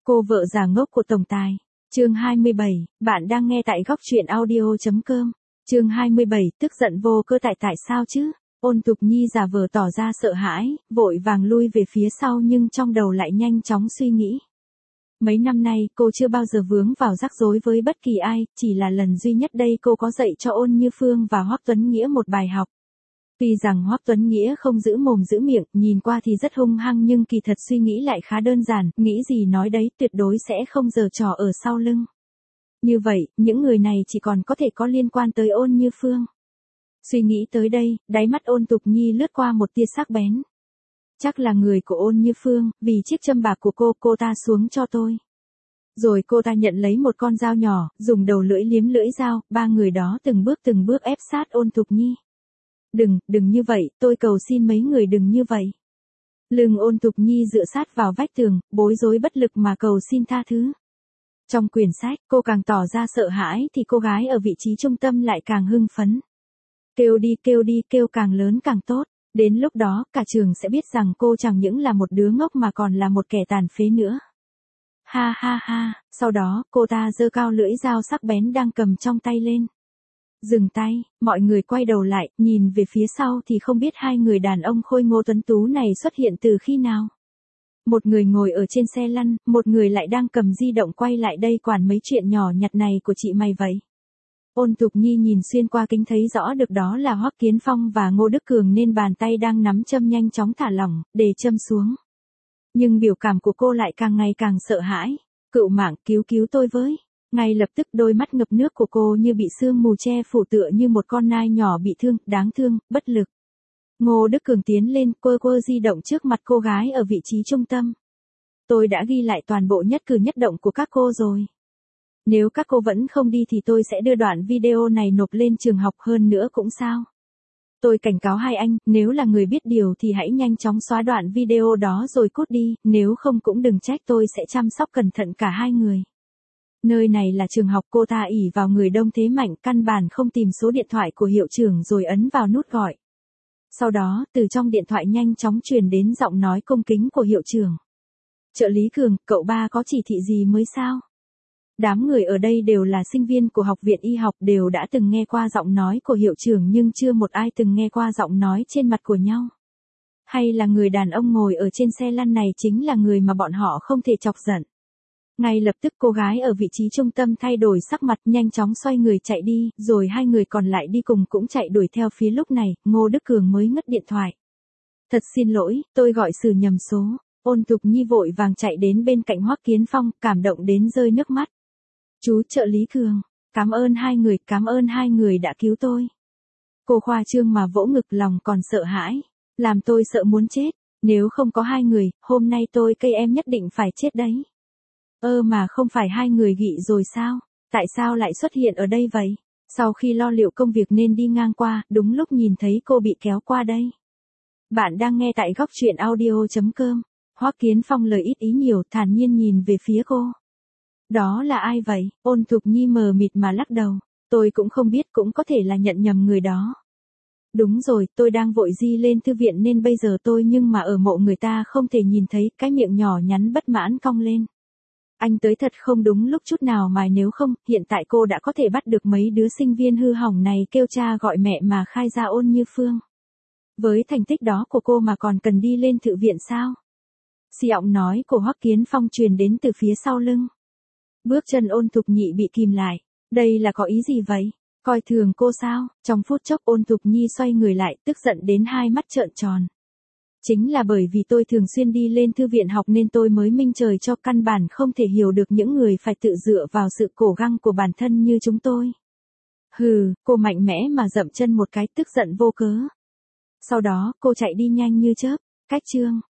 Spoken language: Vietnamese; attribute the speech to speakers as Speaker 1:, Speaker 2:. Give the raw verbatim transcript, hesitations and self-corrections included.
Speaker 1: Cô vợ già ngốc của tổng tài. Chương hai mươi bảy, bạn đang nghe tại góc truyện audio chấm com. Chương hai mươi bảy, tức giận vô cơ tại tại sao chứ? Ôn Tục Nhi giả vờ tỏ ra sợ hãi, vội vàng lui về phía sau nhưng trong đầu lại nhanh chóng suy nghĩ. Mấy năm nay cô chưa bao giờ vướng vào rắc rối với bất kỳ ai, chỉ là lần duy nhất đây cô có dạy cho Ôn Như Phương và Hoắc Tuấn Nghĩa một bài học. Tuy rằng Hoắc Tuấn Nghĩa không giữ mồm giữ miệng, nhìn qua thì rất hung hăng nhưng kỳ thật suy nghĩ lại khá đơn giản, nghĩ gì nói đấy, tuyệt đối sẽ không giở trò ở sau lưng. Như vậy, những người này chỉ còn có thể có liên quan tới Ôn Như Phương. Suy nghĩ tới đây, đáy mắt Ôn Tục Nhi lướt qua một tia sắc bén. Chắc là người của Ôn Như Phương, vì chiếc châm bạc của cô, cô ta xuống cho tôi. Rồi cô ta nhận lấy một con dao nhỏ, dùng đầu lưỡi liếm lưỡi dao, ba người đó từng bước từng bước ép sát Ôn Tục Nhi. Đừng, đừng như vậy, tôi cầu xin mấy người đừng như vậy. Lưng Ôn Tục Nhi dựa sát vào vách tường, bối rối bất lực mà cầu xin tha thứ. Trong quyển sách, cô càng tỏ ra sợ hãi thì cô gái ở vị trí trung tâm lại càng hưng phấn. Kêu đi, kêu đi, kêu càng lớn càng tốt. Đến lúc đó, cả trường sẽ biết rằng cô chẳng những là một đứa ngốc mà còn là một kẻ tàn phế nữa. Ha ha ha, sau đó, cô ta giơ cao lưỡi dao sắc bén đang cầm trong tay lên. Dừng tay, mọi người quay đầu lại, nhìn về phía sau thì không biết hai người đàn ông khôi ngô tuấn tú này xuất hiện từ khi nào. Một người ngồi ở trên xe lăn, một người lại đang cầm di động quay lại đây quản mấy chuyện nhỏ nhặt này của chị mày vậy. Ôn Tục Nhi nhìn xuyên qua kính thấy rõ được đó là Hoắc Kiến Phong và Ngô Đức Cường nên bàn tay đang nắm châm nhanh chóng thả lỏng, để châm xuống. Nhưng biểu cảm của cô lại càng ngày càng sợ hãi. Cựu mạng, cứu cứu tôi với. Ngay lập tức đôi mắt ngập nước của cô như bị sương mù che phủ tựa như một con nai nhỏ bị thương, đáng thương, bất lực. Ngô Đức Cường tiến lên, quơ quơ di động trước mặt cô gái ở vị trí trung tâm. Tôi đã ghi lại toàn bộ nhất cử nhất động của các cô rồi. Nếu các cô vẫn không đi thì tôi sẽ đưa đoạn video này nộp lên trường học, hơn nữa cũng sao. Tôi cảnh cáo hai anh, nếu là người biết điều thì hãy nhanh chóng xóa đoạn video đó rồi cút đi, nếu không cũng đừng trách tôi sẽ chăm sóc cẩn thận cả hai người. Nơi này là trường học, cô ta ỷ vào người đông thế mạnh, căn bản không tìm số điện thoại của hiệu trưởng rồi ấn vào nút gọi. Sau đó, từ trong điện thoại nhanh chóng truyền đến giọng nói cung kính của hiệu trưởng. Trợ lý Cường, cậu ba có chỉ thị gì mới sao? Đám người ở đây đều là sinh viên của học viện y học, đều đã từng nghe qua giọng nói của hiệu trưởng nhưng chưa một ai từng nghe qua giọng nói trên mặt của nhau. Hay là người đàn ông ngồi ở trên xe lăn này chính là người mà bọn họ không thể chọc giận. Ngay lập tức cô gái ở vị trí trung tâm thay đổi sắc mặt, nhanh chóng xoay người chạy đi, rồi hai người còn lại đi cùng cũng chạy đuổi theo phía. Lúc này, Ngô Đức Cường mới ngắt điện thoại. Thật xin lỗi, tôi gọi xử nhầm số. Ôn Tục Nhi vội vàng chạy đến bên cạnh Hoắc Kiến Phong, cảm động đến rơi nước mắt. Chú trợ lý Cường, cảm ơn hai người, cảm ơn hai người đã cứu tôi. Cô khoa trương mà vỗ ngực, lòng còn sợ hãi. Làm tôi sợ muốn chết, nếu không có hai người, hôm nay tôi cây em nhất định phải chết đấy. Ơ mà không phải hai người nghỉ rồi sao? Tại sao lại xuất hiện ở đây vậy? Sau khi lo liệu công việc nên đi ngang qua, đúng lúc nhìn thấy cô bị kéo qua đây. Bạn đang nghe tại góc truyện audio chấm com. Hoắc Kiến Phong lời ít ý nhiều, thản nhiên nhìn về phía cô. Đó là ai vậy? Ôn Tục Nhi mờ mịt mà lắc đầu. Tôi cũng không biết, cũng có thể là nhận nhầm người đó. Đúng rồi, tôi đang vội di lên thư viện nên bây giờ tôi nhưng mà ở mộ người ta không thể nhìn thấy, cái miệng nhỏ nhắn bất mãn cong lên. Anh tới thật không đúng lúc chút nào mà nếu không, hiện tại cô đã có thể bắt được mấy đứa sinh viên hư hỏng này kêu cha gọi mẹ mà khai ra Ôn Như Phương. Với thành tích đó của cô mà còn cần đi lên thư viện sao? Giọng nói của Hoắc Kiến Phong truyền đến từ phía sau lưng. Bước chân Ôn Tục Nhị bị kìm lại. Đây là có ý gì vậy? Coi thường cô sao? Trong phút chốc Ôn Tục Nhi xoay người lại, tức giận đến hai mắt trợn tròn. Chính là bởi vì tôi thường xuyên đi lên thư viện học nên tôi mới minh trời cho, căn bản không thể hiểu được những người phải tự dựa vào sự cố gắng của bản thân như chúng tôi. Hừ, cô mạnh mẽ mà dậm chân một cái, tức giận vô cớ. Sau đó, cô chạy đi nhanh như chớp. Cách chương